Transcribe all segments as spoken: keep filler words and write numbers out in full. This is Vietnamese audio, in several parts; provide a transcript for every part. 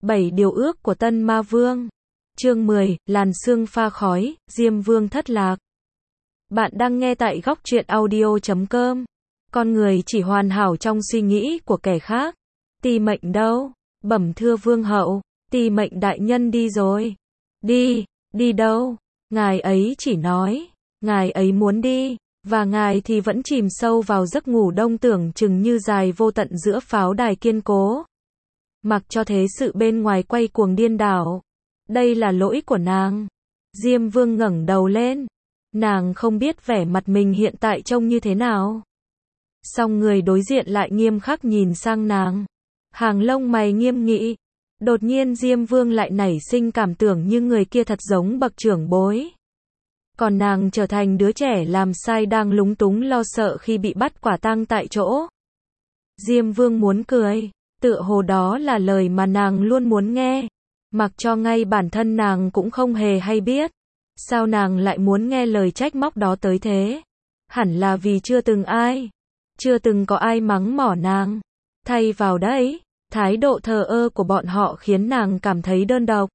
bảy điều ước của Tân Ma Vương. Chương mười, làn sương pha khói, Diêm Vương thất lạc. Bạn đang nghe tại góc truyện audio chấm com. Con người chỉ hoàn hảo trong suy nghĩ của kẻ khác. Tỳ mệnh đâu? Bẩm thưa vương hậu, tỳ mệnh đại nhân đi rồi. Đi, đi đâu? Ngài ấy chỉ nói, ngài ấy muốn đi, và ngài thì vẫn chìm sâu vào giấc ngủ đông tưởng chừng như dài vô tận giữa pháo đài kiên cố. Mặc cho thế sự bên ngoài quay cuồng điên đảo. Đây là lỗi của nàng. Diêm Vương ngẩng đầu lên. Nàng không biết vẻ mặt mình hiện tại trông như thế nào. Song người đối diện lại nghiêm khắc nhìn sang nàng. Hàng lông mày nghiêm nghị. Đột nhiên Diêm Vương lại nảy sinh cảm tưởng như người kia thật giống bậc trưởng bối. Còn nàng trở thành đứa trẻ làm sai đang lúng túng lo sợ khi bị bắt quả tang tại chỗ. Diêm Vương muốn cười. Tựa hồ đó là lời mà nàng luôn muốn nghe. Mặc cho ngay bản thân nàng cũng không hề hay biết. Sao nàng lại muốn nghe lời trách móc đó tới thế? Hẳn là vì chưa từng ai. Chưa từng có ai mắng mỏ nàng. Thay vào đấy, thái độ thờ ơ của bọn họ khiến nàng cảm thấy đơn độc.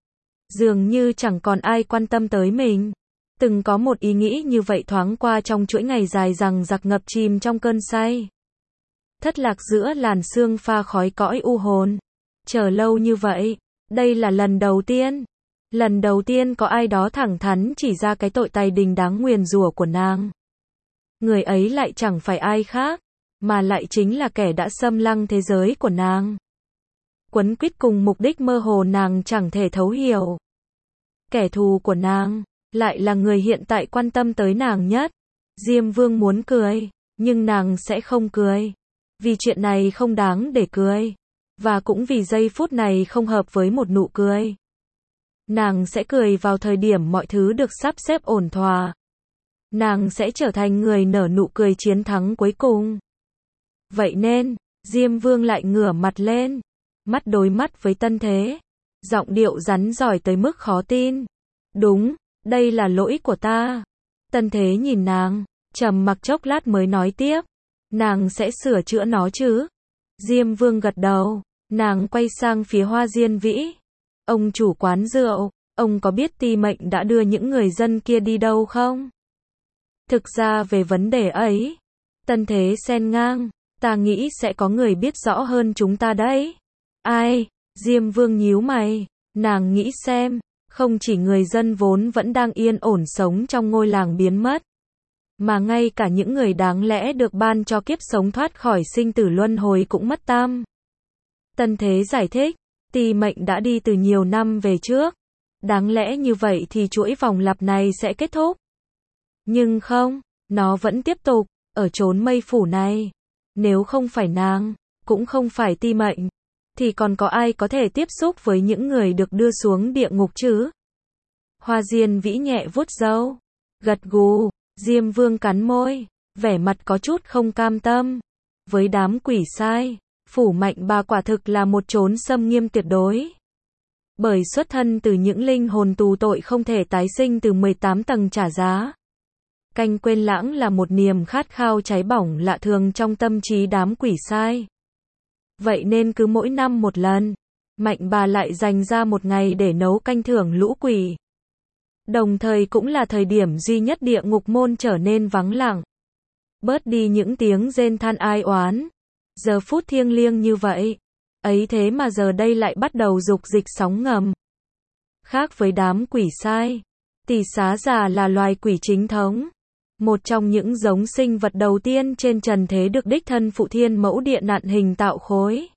Dường như chẳng còn ai quan tâm tới mình. Từng có một ý nghĩ như vậy thoáng qua trong chuỗi ngày dài dằng dặc ngập chìm trong cơn say. Thất lạc giữa làn sương pha khói cõi u hồn. Chờ lâu như vậy, đây là lần đầu tiên. Lần đầu tiên có ai đó thẳng thắn chỉ ra cái tội tài đình đáng nguyền rủa của nàng. Người ấy lại chẳng phải ai khác, mà lại chính là kẻ đã xâm lăng thế giới của nàng. Quấn quýt cùng mục đích mơ hồ nàng chẳng thể thấu hiểu. Kẻ thù của nàng, lại là người hiện tại quan tâm tới nàng nhất. Diêm Vương muốn cười, nhưng nàng sẽ không cười. Vì chuyện này không đáng để cười. Và cũng vì giây phút này không hợp với một nụ cười. Nàng sẽ cười vào thời điểm mọi thứ được sắp xếp ổn thỏa. Nàng sẽ trở thành người nở nụ cười chiến thắng cuối cùng. Vậy nên, Diêm Vương lại ngửa mặt lên. Mắt đối mắt với Tân Thế. Giọng điệu rắn rỏi tới mức khó tin. Đúng, đây là lỗi của ta. Tân Thế nhìn nàng, trầm mặc chốc lát mới nói tiếp. Nàng sẽ sửa chữa nó chứ? Diêm Vương gật đầu. Nàng quay sang phía Hoa Diên Vĩ. Ông chủ quán rượu, ông có biết Ti Mệnh đã đưa những người dân kia đi đâu không? Thực ra về vấn đề ấy, Tân Thế xen ngang, ta nghĩ sẽ có người biết rõ hơn chúng ta đấy. Ai? Diêm Vương nhíu mày, nàng nghĩ xem, không chỉ người dân vốn vẫn đang yên ổn sống trong ngôi làng biến mất, mà ngay cả những người đáng lẽ được ban cho kiếp sống thoát khỏi sinh tử luân hồi cũng mất tăm. Tân Thế giải thích, Ti Mệnh đã đi từ nhiều năm về trước. Đáng lẽ như vậy thì chuỗi vòng lặp này sẽ kết thúc. Nhưng không, nó vẫn tiếp tục, ở chốn mây phủ này. Nếu không phải nàng, cũng không phải Ti Mệnh, thì còn có ai có thể tiếp xúc với những người được đưa xuống địa ngục chứ? Hoa Diên Vĩ nhẹ vuốt râu, gật gù. Diêm Vương cắn môi, vẻ mặt có chút không cam tâm. Với đám quỷ sai, phủ Mạnh Bà quả thực là một chốn xâm nghiêm tuyệt đối. Bởi xuất thân từ những linh hồn tù tội không thể tái sinh từ mười tám tầng trả giá. Canh quên lãng là một niềm khát khao cháy bỏng lạ thường trong tâm trí đám quỷ sai. Vậy nên cứ mỗi năm một lần, Mạnh Bà lại dành ra một ngày để nấu canh thưởng lũ quỷ. Đồng thời cũng là thời điểm duy nhất địa ngục môn trở nên vắng lặng. Bớt đi những tiếng rên than ai oán. Giờ phút thiêng liêng như vậy. Ấy thế mà giờ đây lại bắt đầu dục dịch sóng ngầm. Khác với đám quỷ sai, Tỳ Xá Già là loài quỷ chính thống. Một trong những giống sinh vật đầu tiên trên trần thế được đích thân Phụ Thiên Mẫu Điện nặn hình tạo khối.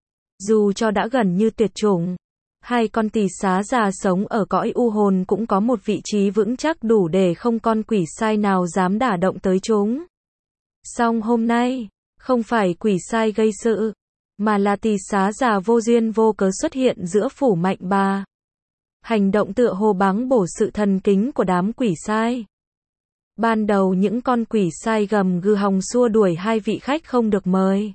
Dù cho đã gần như tuyệt chủng, hai con Tỳ Xá Già sống ở cõi u hồn cũng có một vị trí vững chắc đủ để không con quỷ sai nào dám đả động tới chúng. Song hôm nay, không phải quỷ sai gây sự, mà là Tỳ Xá Già vô duyên vô cớ xuất hiện giữa phủ Mạnh Bà. Hành động tựa hồ báng bổ sự thần kính của đám quỷ sai. Ban đầu những con quỷ sai gầm gừ hòng xua đuổi hai vị khách không được mời.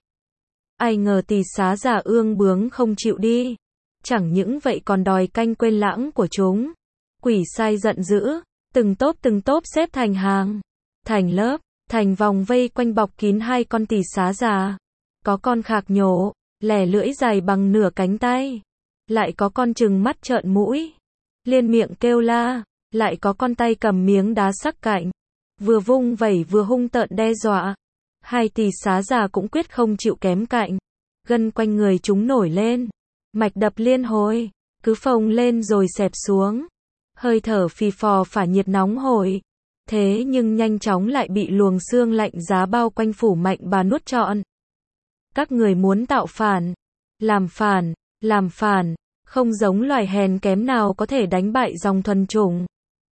Ai ngờ Tỳ Xá Già ương bướng không chịu đi. Chẳng những vậy còn đòi canh quên lãng của chúng. Quỷ sai giận dữ, từng tốp từng tốp xếp thành hàng, thành lớp, thành vòng vây quanh bọc kín hai con Tỳ Xá Già. Có con khạc nhổ, lẻ lưỡi dài bằng nửa cánh tay. lại có con trừng mắt trợn mũi, liên miệng kêu la, lại có con tay cầm miếng đá sắc cạnh, vừa vung vẩy vừa hung tợn đe dọa. Hai tỳ xá già cũng quyết không chịu kém cạnh, gân quanh người chúng nổi lên, mạch đập liên hồi, cứ phồng lên rồi xẹp xuống, hơi thở phì phò phả nhiệt nóng hổi. Thế nhưng nhanh chóng lại bị luồng xương lạnh giá bao quanh phủ Mạnh Bà nuốt trọn. Các người muốn tạo phản, làm phản, làm phản, không giống loài hèn kém nào có thể đánh bại dòng thuần chủng.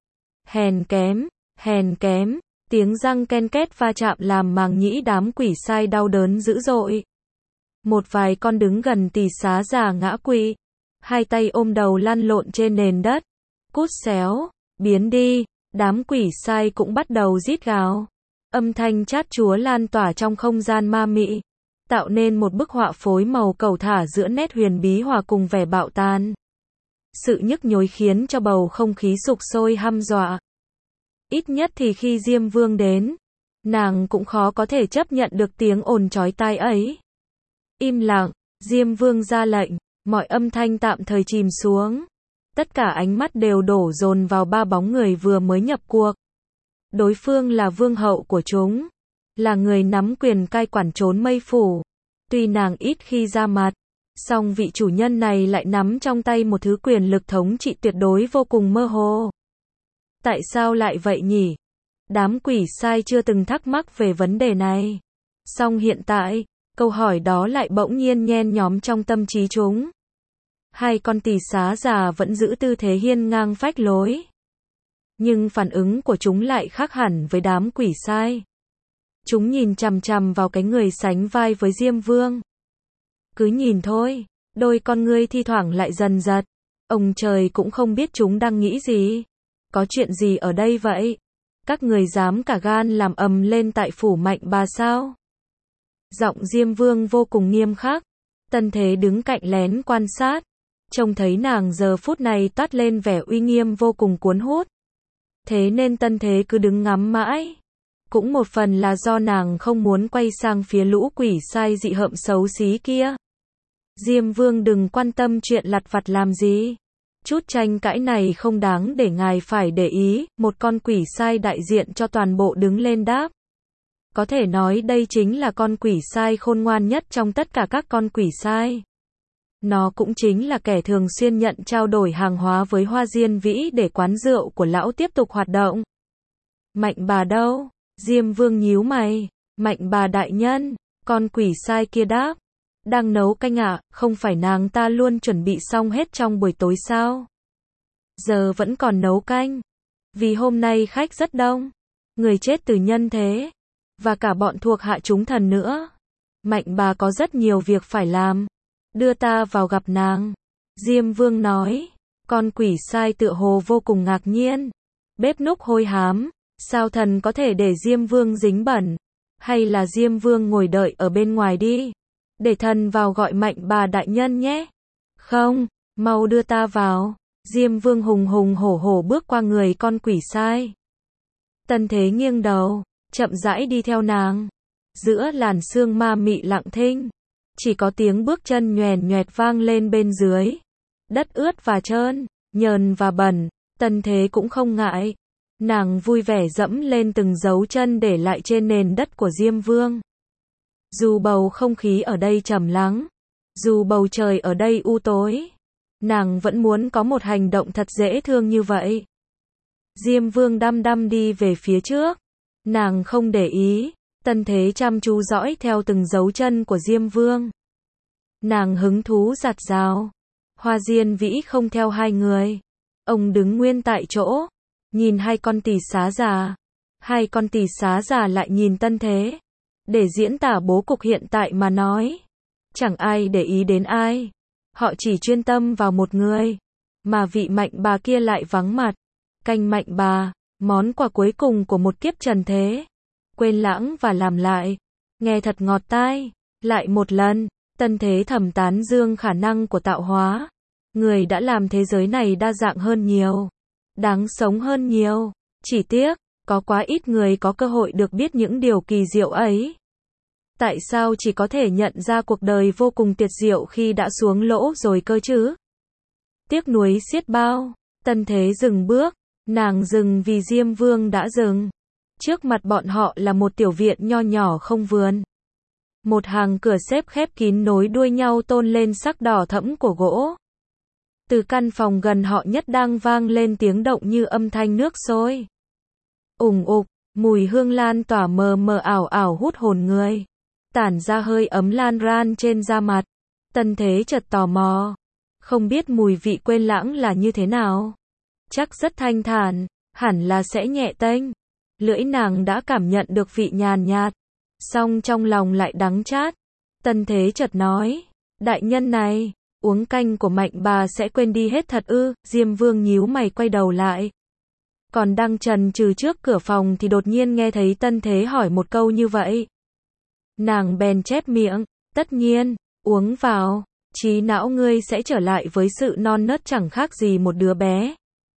Hèn kém, hèn kém, tiếng răng ken két va chạm làm màng nhĩ đám quỷ sai đau đớn dữ dội. Một vài con đứng gần tỳ xá già ngã quỵ, hai tay ôm đầu lăn lộn trên nền đất. Cút xéo, biến đi, đám quỷ sai cũng bắt đầu rít gào. Âm thanh chát chúa lan tỏa trong không gian ma mị, tạo nên một bức họa phối màu cẩu thả giữa nét huyền bí hòa cùng vẻ bạo tàn. Sự nhức nhối khiến cho bầu không khí sục sôi hăm dọa. Ít nhất thì khi Diêm Vương đến, nàng cũng khó có thể chấp nhận được tiếng ồn chói tai ấy. Im lặng, Diêm Vương ra lệnh, mọi âm thanh tạm thời chìm xuống. Tất cả ánh mắt đều đổ dồn vào ba bóng người vừa mới nhập cuộc. Đối phương là vương hậu của chúng, là người nắm quyền cai quản trốn Mây Phủ. Tuy nàng ít khi ra mặt, song vị chủ nhân này lại nắm trong tay một thứ quyền lực thống trị tuyệt đối vô cùng mơ hồ. Tại sao lại vậy nhỉ? Đám quỷ sai chưa từng thắc mắc về vấn đề này. Song hiện tại, câu hỏi đó lại bỗng nhiên nhen nhóm trong tâm trí chúng. Hai con tỳ xá già vẫn giữ tư thế hiên ngang phách lối. Nhưng phản ứng của chúng lại khác hẳn với đám quỷ sai. Chúng nhìn chằm chằm vào cái người sánh vai với Diêm Vương. Cứ nhìn thôi, đôi con ngươi thi thoảng lại dần giật. Ông trời cũng không biết chúng đang nghĩ gì. Có chuyện gì ở đây vậy? Các người dám cả gan làm ầm lên tại phủ Mạnh Bà sao? Giọng Diêm Vương vô cùng nghiêm khắc. Tân Thế đứng cạnh lén quan sát. Trông thấy nàng giờ phút này toát lên vẻ uy nghiêm vô cùng cuốn hút. Thế nên Tân Thế cứ đứng ngắm mãi. Cũng một phần là do nàng không muốn quay sang phía lũ quỷ sai dị hợm xấu xí kia. Diêm Vương đừng quan tâm chuyện lặt vặt làm gì. Chút tranh cãi này không đáng để ngài phải để ý. Một con quỷ sai đại diện cho toàn bộ đứng lên đáp. Có thể nói đây chính là con quỷ sai khôn ngoan nhất trong tất cả các con quỷ sai. Nó cũng chính là kẻ thường xuyên nhận trao đổi hàng hóa với Hoa Diên Vĩ để quán rượu của lão tiếp tục hoạt động. Mạnh Bà đâu? Diêm Vương nhíu mày. Mạnh Bà đại nhân, con quỷ sai kia đáp. Đang nấu canh ạ, à, không phải nàng ta luôn chuẩn bị xong hết trong buổi tối sao? Giờ vẫn còn nấu canh. Vì hôm nay khách rất đông. Người chết từ nhân thế. Và cả bọn thuộc hạ chúng thần nữa. Mạnh Bà có rất nhiều việc phải làm. Đưa ta vào gặp nàng. Diêm Vương nói. Con quỷ sai tựa hồ vô cùng ngạc nhiên. Bếp núc hôi hám. Sao thần có thể để Diêm Vương dính bẩn? Hay là Diêm Vương ngồi đợi ở bên ngoài đi? Để thần vào gọi Mạnh Bà đại nhân nhé. Không, mau đưa ta vào. Diêm Vương hùng hùng hổ hổ bước qua người con quỷ sai. Tân Thế nghiêng đầu, chậm rãi đi theo nàng. Giữa làn sương ma mị lặng thinh, chỉ có tiếng bước chân nhoèn nhoẹt vang lên bên dưới. Đất ướt và trơn, nhờn và bẩn, Tân Thế cũng không ngại. Nàng vui vẻ dẫm lên từng dấu chân để lại trên nền đất của Diêm Vương. Dù bầu không khí ở đây trầm lắng, dù bầu trời ở đây u tối, nàng vẫn muốn có một hành động thật dễ thương như vậy. Diêm Vương đăm đăm đi về phía trước. Nàng không để ý. Tân Thế chăm chú dõi theo từng dấu chân của Diêm Vương. Nàng hứng thú giạt rào. Hoa Diên Vĩ không theo hai người. Ông đứng nguyên tại chỗ, nhìn hai con tỳ xá già. Hai con tỳ xá già lại nhìn Tân Thế. Để diễn tả bố cục hiện tại mà nói. Chẳng ai để ý đến ai. Họ chỉ chuyên tâm vào một người. Mà vị Mạnh Bà kia lại vắng mặt. Canh Mạnh Bà, món quà cuối cùng của một kiếp trần thế. Quên lãng và làm lại. Nghe thật ngọt tai. Lại một lần, Tân Thế thầm tán dương khả năng của tạo hóa. Người đã làm thế giới này đa dạng hơn nhiều. Đáng sống hơn nhiều. Chỉ tiếc, có quá ít người có cơ hội được biết những điều kỳ diệu ấy. Tại sao chỉ có thể nhận ra cuộc đời vô cùng tuyệt diệu khi đã xuống lỗ rồi cơ chứ? tiếc nuối xiết bao. Tân Thế dừng bước, nàng dừng vì Diêm Vương đã dừng. Trước mặt bọn họ là một tiểu viện nho nhỏ không vườn. Một hàng cửa xếp khép kín nối đuôi nhau tôn lên sắc đỏ thẫm của gỗ. Từ căn phòng gần họ nhất đang vang lên tiếng động như âm thanh nước sôi. Ủng ục, mùi hương lan tỏa mờ mờ ảo ảo hút hồn người. Tản ra hơi ấm lan ran trên da mặt. Tân Thế chợt tò mò. Không biết mùi vị quên lãng là như thế nào. Chắc rất thanh thản, hẳn là sẽ nhẹ tênh. Lưỡi nàng đã cảm nhận được vị nhàn nhạt. Song trong lòng lại đắng chát. Tân Thế chợt nói. Đại nhân này, uống canh của Mạnh bà sẽ quên đi hết thật ư? Diêm Vương nhíu mày quay đầu lại. Còn đang chần chừ trước cửa phòng thì đột nhiên nghe thấy Tân Thế hỏi một câu như vậy. Nàng bèn chép miệng. Tất nhiên, uống vào. Trí não ngươi sẽ trở lại với sự non nớt chẳng khác gì một đứa bé.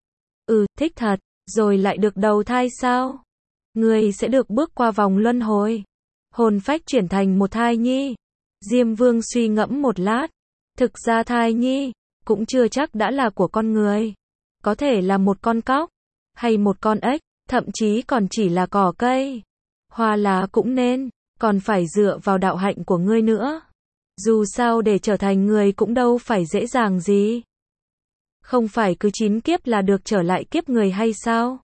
Ừ, thích thật, rồi lại được đầu thai sao? Ngươi sẽ được bước qua vòng luân hồi. Hồn phách chuyển thành một thai nhi. Diêm Vương suy ngẫm một lát. Thực ra thai nhi, cũng chưa chắc đã là của con người. Có thể là một con cóc, hay một con ếch, thậm chí còn chỉ là cỏ cây. Hoa lá cũng nên, còn phải dựa vào đạo hạnh của ngươi nữa. Dù sao để trở thành người cũng đâu phải dễ dàng gì. Không phải cứ chín kiếp là được trở lại kiếp người hay sao?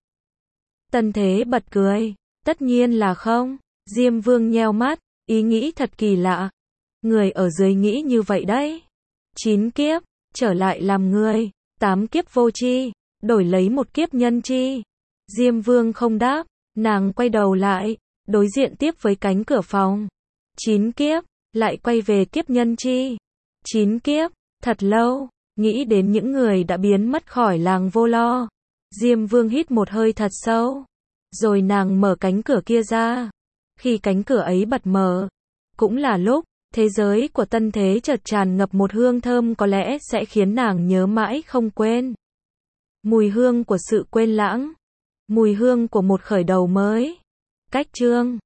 Tân Thế bật cười. Tất nhiên là không. Diêm Vương nheo mắt, ý nghĩ thật kỳ lạ. Người ở dưới nghĩ như vậy đấy. Chín kiếp, trở lại làm người. Tám kiếp vô tri, đổi lấy một kiếp nhân tri. Diêm Vương không đáp, nàng quay đầu lại, đối diện tiếp với cánh cửa phòng. Chín kiếp, lại quay về kiếp nhân tri. Chín kiếp, thật lâu, nghĩ đến những người đã biến mất khỏi làng Vô Lo. Diêm Vương hít một hơi thật sâu. Rồi nàng mở cánh cửa kia ra. Khi cánh cửa ấy bật mở, cũng là lúc thế giới của Tân Thế chợt tràn ngập một hương thơm có lẽ sẽ khiến nàng nhớ mãi không quên. Mùi hương của sự quên lãng. Mùi hương của một khởi đầu mới. Cách chương